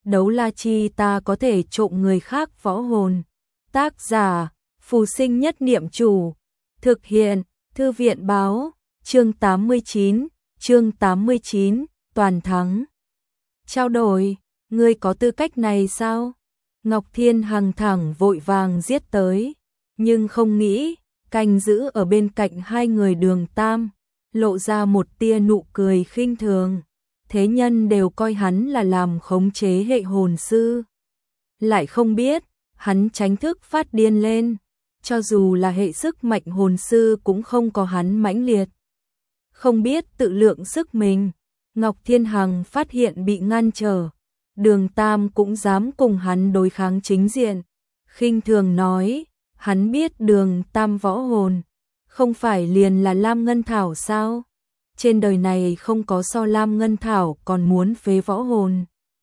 đấu la chi ta có thể trộm người khác võ hồn. Tác giả, Phù Sinh Nhất Niệm Chủ. Thực hiện, Thư viện Báo. Chương 89, toàn thắng. Trao đổi, ngươi có tư cách này sao? Ngọc Thiên Hằng thẳng vội vàng giết tới, nhưng không nghĩ, canh giữ ở bên cạnh hai người Đường Tam, lộ ra một tia nụ cười khinh thường. Thế nhân đều coi hắn là làm khống chế hệ hồn sư. Lại không biết, hắn tránh thức phát điên lên, cho dù là hệ sức mạnh hồn sư cũng không có hắn mãnh liệt. Không biết tự lượng sức mình, Ngọc Thiên Hằng phát hiện bị ngăn trở, Đường Tam cũng dám cùng hắn đối kháng chính diện. Khinh thường nói, hắn biết Đường Tam võ hồn, không phải liền là Lam Ngân Thảo sao? Trên đời này không có so Lam Ngân Thảo còn muốn phế võ hồn.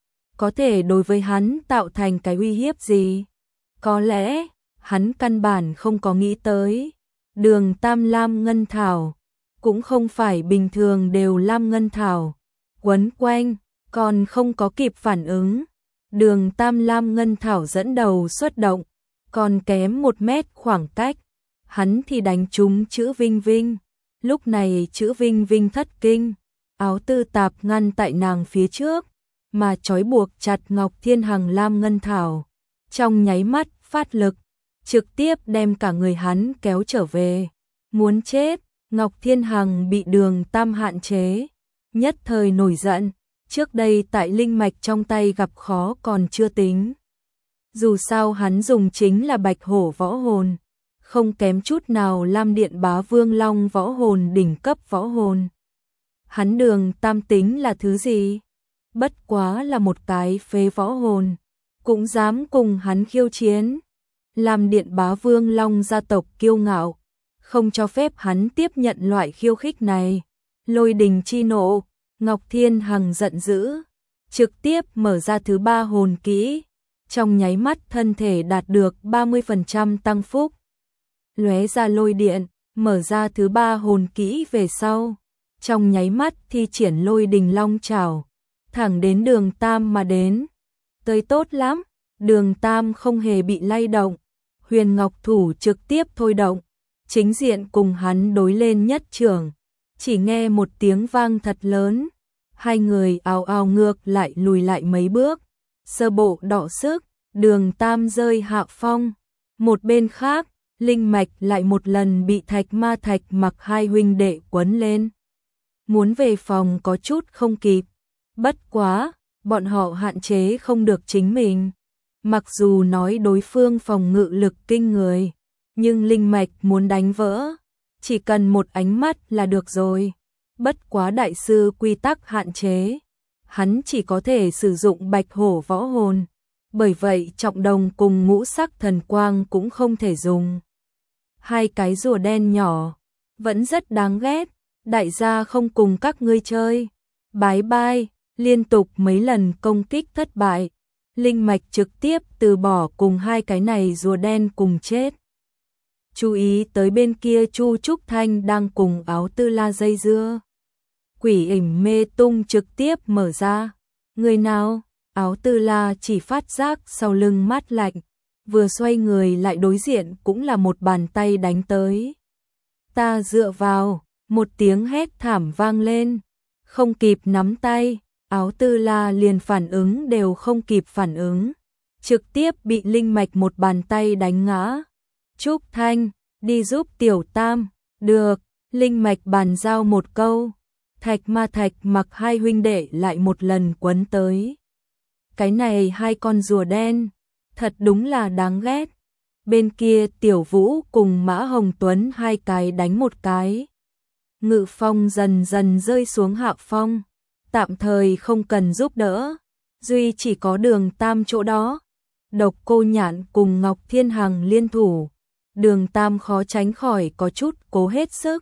Có thể đối với hắn tạo thành cái uy hiếp gì? Có lẽ, hắn căn bản không có nghĩ tới. Đường Tam Lam Ngân Thảo, cũng không phải bình thường đều Lam Ngân Thảo. Quấn quanh, còn không có kịp phản ứng. Đường Tam Lam Ngân Thảo dẫn đầu xuất động, còn kém 1 mét khoảng cách. Hắn thì đánh trúng chữ Vinh Vinh. Lúc này chữ Vinh Vinh thất kinh, áo tư tạp ngăn tại nàng phía trước, mà trói buộc chặt Ngọc Thiên Hằng Lam Ngân Thảo. Trong nháy mắt phát lực, trực tiếp đem cả người hắn kéo trở về. Muốn chết, Ngọc Thiên Hằng bị Đường Tam hạn chế, nhất thời nổi giận. Trước đây tại linh mạch trong tay gặp khó còn chưa tính. Dù sao hắn dùng chính là Bạch Hổ võ hồn, không kém chút nào Lam Điện Bá Vương Long võ hồn đỉnh cấp võ hồn. Hắn Đường Tam tính là thứ gì? Bất quá là một cái phế võ hồn, cũng dám cùng hắn khiêu chiến. Lam Điện Bá Vương Long gia tộc kiêu ngạo, không cho phép hắn tiếp nhận loại khiêu khích này. Lôi đình chi nộ, Ngọc Thiên Hằng giận dữ, trực tiếp mở ra thứ 3 hồn kỹ. Trong nháy mắt thân thể đạt được 30% tăng phúc. Lóe ra lôi điện, mở ra thứ 3 hồn kỹ về sau. Trong nháy mắt thi triển lôi đình long trảo, thẳng đến Đường Tam mà đến. Tới tốt lắm, Đường Tam không hề bị lay động. Huyền Ngọc Thủ trực tiếp thôi động, chính diện cùng hắn đối lên nhất trưởng. Chỉ nghe một tiếng vang thật lớn, hai người ào ào ngược lại lùi lại mấy bước. Sơ bộ đọ sức, Đường Tam rơi hạ phong. Một bên khác, linh mạch lại một lần bị Thạch Ma Thạch Mặc hai huynh đệ quấn lên. Muốn về phòng có chút không kịp. Bất quá, bọn họ hạn chế không được chính mình. Mặc dù nói đối phương phòng ngự lực kinh người, nhưng linh mạch muốn đánh vỡ, chỉ cần một ánh mắt là được rồi. Bất quá đại sư quy tắc hạn chế, hắn chỉ có thể sử dụng Bạch Hổ võ hồn. Bởi vậy trọng đồng cùng ngũ sắc thần quang cũng không thể dùng. Hai cái rùa đen nhỏ, vẫn rất đáng ghét, đại gia không cùng các ngươi chơi. Bái bai, liên tục mấy lần công kích thất bại. Linh mạch trực tiếp từ bỏ cùng hai cái này rùa đen cùng chết. Chú ý tới bên kia Chu Trúc Thanh đang cùng Áo Tư La dây dưa. Quỷ ảnh mê tung trực tiếp mở ra. Người nào? Áo Tư La chỉ phát giác sau lưng mát lạnh, vừa xoay người lại đối diện cũng là một bàn tay đánh tới. Ta dựa vào, một tiếng hét thảm vang lên, không kịp nắm tay, Áo Tư La liền phản ứng đều không kịp phản ứng, trực tiếp bị linh mạch một bàn tay đánh ngã. Trúc Thanh, đi giúp Tiểu Tam. Được, linh mạch bàn giao một câu. Thạch Ma Thạch Mặc hai huynh đệ lại một lần quấn tới. Cái này hai con rùa đen, thật đúng là đáng ghét. Bên kia Tiểu Vũ cùng Mã Hồng Tuấn hai cái đánh một cái. Ngự phong dần dần rơi xuống hạ phong, tạm thời không cần giúp đỡ, duy chỉ có Đường Tam chỗ đó. Độc Cô Nhạn cùng Ngọc Thiên Hằng liên thủ, Đường Tam khó tránh khỏi có chút cố hết sức.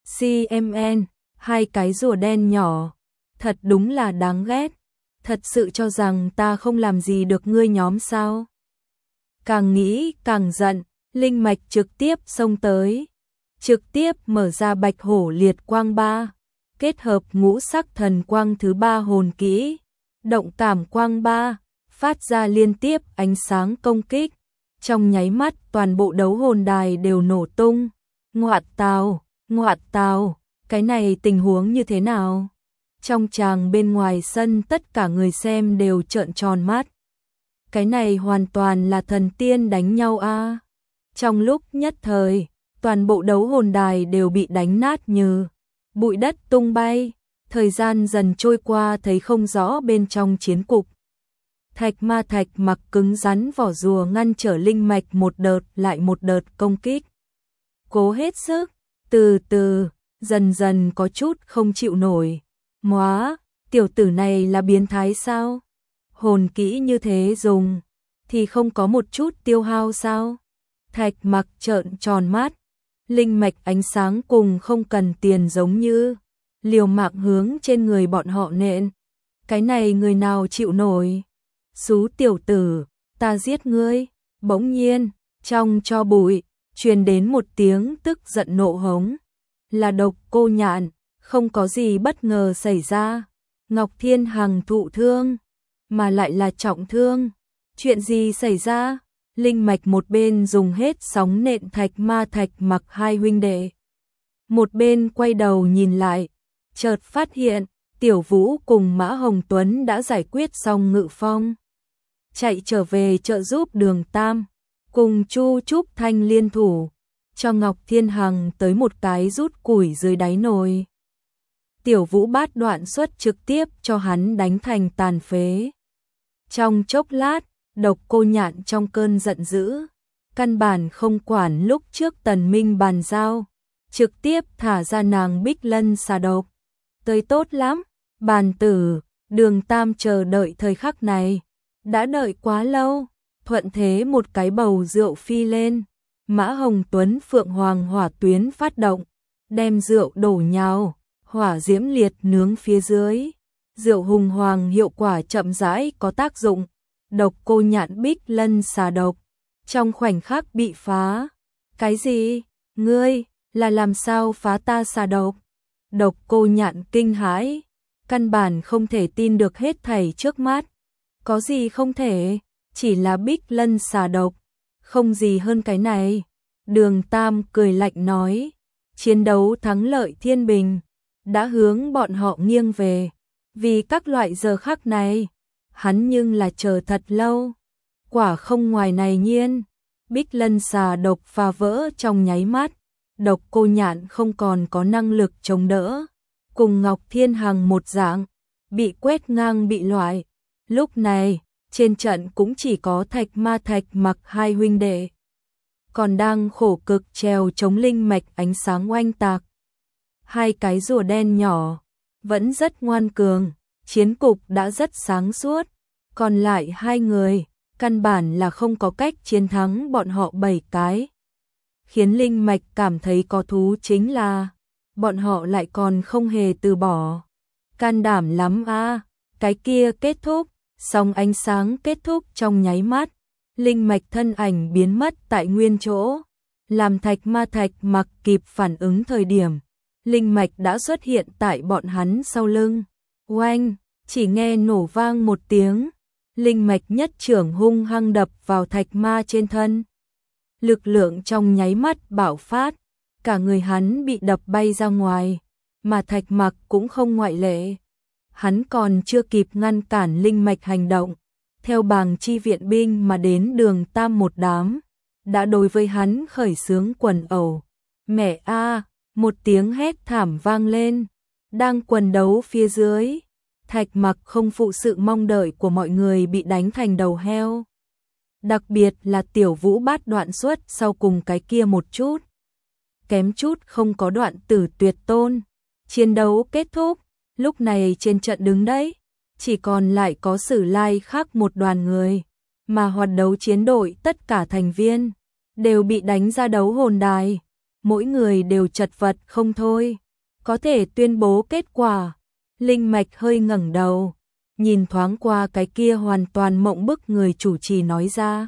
CMN, hai cái rùa đen nhỏ, thật đúng là đáng ghét. Thật sự cho rằng ta không làm gì được ngươi nhóm sao? Càng nghĩ càng giận, linh mạch trực tiếp xông tới, trực tiếp mở ra Bạch Hổ Liệt Quang 3, kết hợp ngũ sắc thần quang thứ 3 hồn kỹ, động cảm quang 3, phát ra liên tiếp ánh sáng công kích. Trong nháy mắt toàn bộ đấu hồn đài đều nổ tung. Ngoạt tào, cái này tình huống như thế nào? Trong tràng bên ngoài sân tất cả người xem đều trợn tròn mắt. Cái này hoàn toàn là thần tiên đánh nhau a. Trong lúc nhất thời, toàn bộ đấu hồn đài đều bị đánh nát như bụi đất tung bay. Thời gian dần trôi qua thấy không rõ bên trong chiến cục. Thạch Ma Thạch Mặc cứng rắn vỏ rùa ngăn trở linh mạch một đợt lại một đợt công kích. Cố hết sức, từ từ, dần dần có chút không chịu nổi. Móa, tiểu tử này là biến thái sao? Hồn kỹ như thế dùng, thì không có một chút tiêu hao sao? Thạch Mặc trợn tròn mắt, linh mạch ánh sáng cùng không cần tiền giống như liều mạng hướng trên người bọn họ nện. Cái này người nào chịu nổi? Xú tiểu tử, ta giết ngươi. Bỗng nhiên, trong tro bụi, truyền đến một tiếng tức giận nộ hống. Là Độc Cô Nhạn, không có gì bất ngờ xảy ra. Ngọc Thiên Hằng thụ thương, mà lại là trọng thương. Chuyện gì xảy ra? Linh mạch một bên dùng hết sóng nện Thạch Ma Thạch Mặc hai huynh đệ. Một bên quay đầu nhìn lại, chợt phát hiện, Tiểu Vũ cùng Mã Hồng Tuấn đã giải quyết xong Ngự Phong. Chạy trở về trợ giúp Đường Tam, cùng Chu Trúc Thanh liên thủ, cho Ngọc Thiên Hằng tới một cái rút củi dưới đáy nồi. Tiểu Vũ bát đoạn xuất trực tiếp cho hắn đánh thành tàn phế. Trong chốc lát, Độc Cô Nhạn trong cơn giận dữ, căn bản không quản lúc trước Tần Minh bàn giao, trực tiếp thả ra nàng Bích Lân xà độc. Tới tốt lắm, bàn tử, Đường Tam chờ đợi thời khắc này, đã đợi quá lâu, thuận thế một cái bầu rượu phi lên, Mã Hồng Tuấn Phượng Hoàng hỏa tuyến phát động, đem rượu đổ nhào, hỏa diễm liệt nướng phía dưới, rượu hùng hoàng hiệu quả chậm rãi có tác dụng, Độc Cô Nhạn Bích Lân xà độc, trong khoảnh khắc bị phá. Cái gì? Ngươi, là làm sao phá ta xà độc? Độc Cô Nhạn kinh hãi, căn bản không thể tin được hết thảy trước mắt. Có gì không thể, chỉ là Bích Lân xà độc, không gì hơn cái này. Đường Tam cười lạnh nói, chiến đấu thắng lợi thiên bình, đã hướng bọn họ nghiêng về. Vì các loại giờ khắc này, hắn nhưng là chờ thật lâu. Quả không ngoài này nhiên, Bích Lân xà độc phá vỡ trong nháy mắt. Độc Cô Nhạn không còn có năng lực chống đỡ, cùng Ngọc Thiên Hằng một dạng, bị quét ngang bị loại. Lúc này, trên trận cũng chỉ có Thạch Ma Thạch Mặc hai huynh đệ, còn đang khổ cực trèo chống linh mạch ánh sáng oanh tạc. Hai cái rùa đen nhỏ, vẫn rất ngoan cường, chiến cục đã rất sáng suốt, còn lại hai người, căn bản là không có cách chiến thắng bọn họ 7 cái. Khiến linh mạch cảm thấy có thú chính là, bọn họ lại còn không hề từ bỏ. Can đảm lắm a, cái kia kết thúc, song ánh sáng kết thúc trong nháy mắt, linh mạch thân ảnh biến mất tại nguyên chỗ, làm Thạch Ma Thạch Mặc kịp phản ứng thời điểm, linh mạch đã xuất hiện tại bọn hắn sau lưng. Oanh, chỉ nghe nổ vang một tiếng, linh mạch nhất trưởng hung hăng đập vào Thạch Ma trên thân. Lực lượng trong nháy mắt bạo phát, cả người hắn bị đập bay ra ngoài, mà Thạch Mặc cũng không ngoại lệ. Hắn còn chưa kịp ngăn cản linh mạch hành động, theo bàng chi viện binh mà đến Đường Tam một đám, đã đối với hắn khởi xướng quần ẩu. Mẹ a, một tiếng hét thảm vang lên, đang quần đấu phía dưới, Thạch Mặc không phụ sự mong đợi của mọi người bị đánh thành đầu heo. Đặc biệt là Tiểu Vũ bát đoạn xuất sau cùng cái kia một chút, kém chút không có đoạn tử tuyệt tôn. Chiến đấu kết thúc, lúc này trên trận đứng đấy, chỉ còn lại có Sử Lai khác một đoàn người, mà hoạt đấu chiến đội tất cả thành viên đều bị đánh ra đấu hồn đài, mỗi người đều chật vật không thôi. Có thể tuyên bố kết quả. Linh mạch hơi ngẩng đầu, nhìn thoáng qua cái kia hoàn toàn mộng bức người chủ trì nói ra.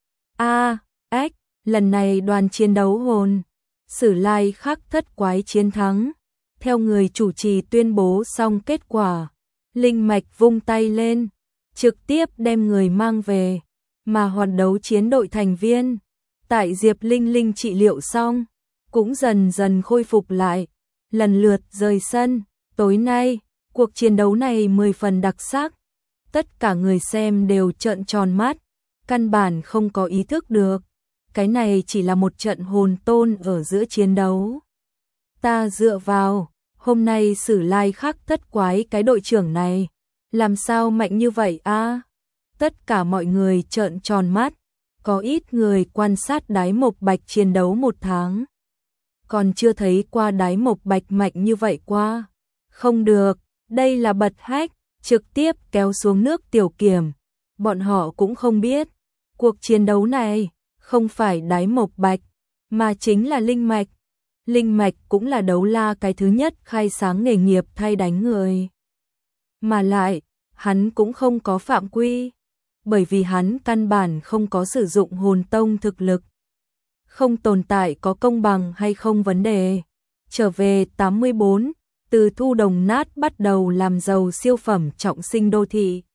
Lần này đoàn chiến đấu hồn, Sử Lai khắc thất quái chiến thắng. Theo người chủ trì tuyên bố xong kết quả, linh mạch vung tay lên, trực tiếp đem người mang về, mà hoàn đấu chiến đội thành viên, tại Diệp Linh Linh trị liệu xong, cũng dần dần khôi phục lại, lần lượt rời sân. Tối nay, cuộc chiến đấu này 10 phần đặc sắc, tất cả người xem đều trợn tròn mắt, căn bản không có ý thức được, cái này chỉ là một trận hồn tôn ở giữa chiến đấu. Ta dựa vào, hôm nay Sử Lai Khắc thất quái cái đội trưởng này, làm sao mạnh như vậy a? Tất cả mọi người trợn tròn mắt, có ít người quan sát Đái Mộc Bạch chiến đấu 1 tháng. Còn chưa thấy qua Đái Mộc Bạch mạnh như vậy qua. Không được, đây là bật hách, trực tiếp kéo xuống nước tiểu kiểm. Bọn họ cũng không biết, cuộc chiến đấu này không phải Đái Mộc Bạch, mà chính là Linh Mạch. Linh Mạch cũng là đấu la cái thứ nhất khai sáng nghề nghiệp thay đánh người. Mà lại, hắn cũng không có phạm quy, bởi vì hắn căn bản không có sử dụng hồn tông thực lực. Không tồn tại có công bằng hay không vấn đề. Trở về 84, từ thu đồng nát bắt đầu làm giàu siêu phẩm trọng sinh đô thị.